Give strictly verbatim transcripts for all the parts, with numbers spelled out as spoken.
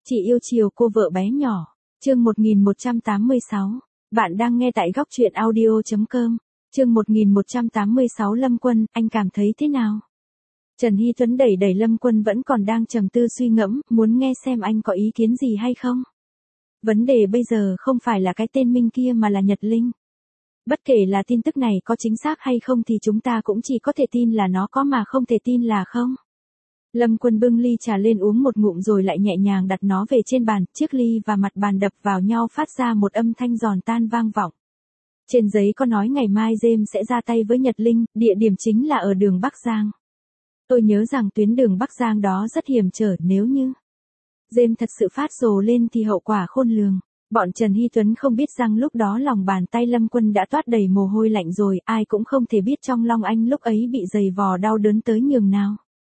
Chị yêu chiều cô vợ bé nhỏ. Chương một nghìn một trăm tám mươi sáu. Bạn đang nghe tại góc truyện audio chấm com. Chương một nghìn một trăm tám mươi sáu. Lâm Quân, anh cảm thấy thế nào? Trần Hy Tuấn đẩy đẩy Lâm Quân vẫn còn đang trầm tư suy ngẫm, muốn nghe xem anh có ý kiến gì hay không. Vấn đề bây giờ không phải là cái tên Minh kia mà là Nhật Linh. Bất kể là tin tức này có chính xác hay không thì chúng ta cũng chỉ có thể tin là nó có mà không thể tin là không. Lâm Quân bưng ly trà lên uống một ngụm rồi lại nhẹ nhàng đặt nó về trên bàn, chiếc ly và mặt bàn đập vào nhau phát ra một âm thanh giòn tan vang vọng. Trên giấy có nói ngày mai James sẽ ra tay với Nhật Linh, địa điểm chính là ở đường Bắc Giang. Tôi nhớ rằng tuyến đường Bắc Giang đó rất hiểm trở, nếu như James thật sự phát rồ lên thì hậu quả khôn lường. Bọn Trần Hy Tuấn không biết rằng lúc đó lòng bàn tay Lâm Quân đã toát đầy mồ hôi lạnh rồi, ai cũng không thể biết trong lòng anh lúc ấy bị giày vò đau đớn tới nhường nào.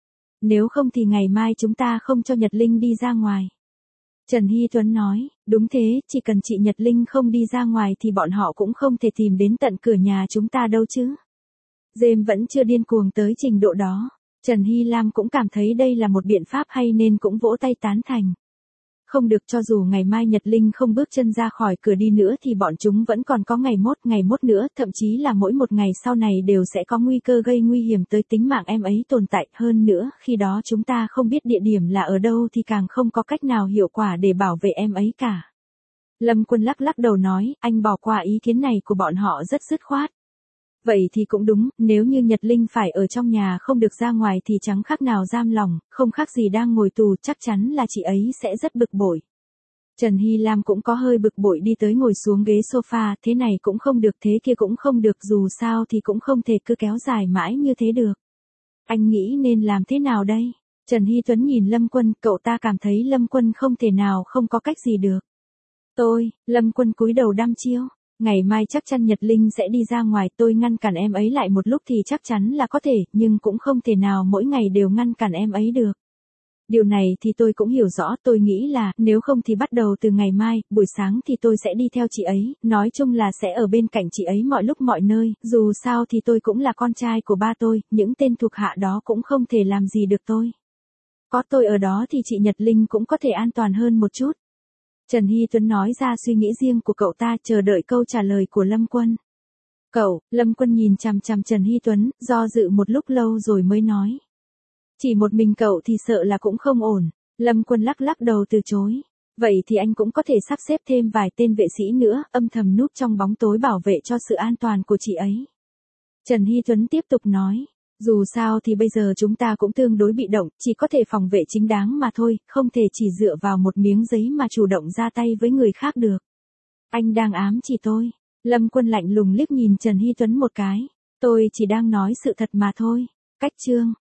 Nếu không thì ngày mai chúng ta không cho Nhật Linh đi ra ngoài. Trần Hy Tuấn nói, đúng thế, chỉ cần chị Nhật Linh không đi ra ngoài thì bọn họ cũng không thể tìm đến tận cửa nhà chúng ta đâu chứ. James vẫn chưa điên cuồng tới trình độ đó. Trần Hy Lam cũng cảm thấy đây là một biện pháp hay nên cũng vỗ tay tán thành. Không được, cho dù ngày mai Nhật Linh không bước chân ra khỏi cửa đi nữa thì bọn chúng vẫn còn có ngày mốt, ngày mốt nữa, thậm chí là mỗi một ngày sau này đều sẽ có nguy cơ gây nguy hiểm tới tính mạng em ấy tồn tại. Hơn nữa, khi đó chúng ta không biết địa điểm là ở đâu thì càng không có cách nào hiệu quả để bảo vệ em ấy cả. Lâm Quân lắc lắc đầu nói, anh bỏ qua ý kiến này của bọn họ rất dứt khoát. Vậy thì cũng đúng, nếu như Nhật Linh phải ở trong nhà không được ra ngoài thì chẳng khác nào giam lòng, không khác gì đang ngồi tù, chắc chắn là chị ấy sẽ rất bực bội. Trần Hy Lam cũng có hơi bực bội đi tới ngồi xuống ghế sofa, thế này cũng không được, thế kia cũng không được, dù sao thì cũng không thể cứ kéo dài mãi như thế được. Anh nghĩ nên làm thế nào đây? Trần Hy Tuấn nhìn Lâm Quân, cậu ta cảm thấy Lâm Quân không thể nào không có cách gì được. Tôi, Lâm Quân cúi đầu đăm chiêu. Ngày mai chắc chắn Nhật Linh sẽ đi ra ngoài, tôi ngăn cản em ấy lại một lúc thì chắc chắn là có thể, nhưng cũng không thể nào mỗi ngày đều ngăn cản em ấy được. Điều này thì tôi cũng hiểu rõ, tôi nghĩ là, nếu không thì bắt đầu từ ngày mai, buổi sáng thì tôi sẽ đi theo chị ấy, nói chung là sẽ ở bên cạnh chị ấy mọi lúc mọi nơi, dù sao thì tôi cũng là con trai của ba tôi, những tên thuộc hạ đó cũng không thể làm gì được tôi. Có tôi ở đó thì chị Nhật Linh cũng có thể an toàn hơn một chút. Trần Hy Tuấn nói ra suy nghĩ riêng của cậu ta, chờ đợi câu trả lời của Lâm Quân. Cậu, Lâm Quân nhìn chằm chằm Trần Hy Tuấn, do dự một lúc lâu rồi mới nói. Chỉ một mình cậu thì sợ là cũng không ổn. Lâm Quân lắc lắc đầu từ chối. Vậy thì anh cũng có thể sắp xếp thêm vài tên vệ sĩ nữa, âm thầm núp trong bóng tối bảo vệ cho sự an toàn của chị ấy. Trần Hy Tuấn tiếp tục nói. Dù sao thì bây giờ chúng ta cũng tương đối bị động, chỉ có thể phòng vệ chính đáng mà thôi, không thể chỉ dựa vào một miếng giấy mà chủ động ra tay với người khác được. Anh đang ám chỉ tôi. Lâm Quân lạnh lùng liếc nhìn Trần Hy Tuấn một cái. Tôi chỉ đang nói sự thật mà thôi. Cách chương.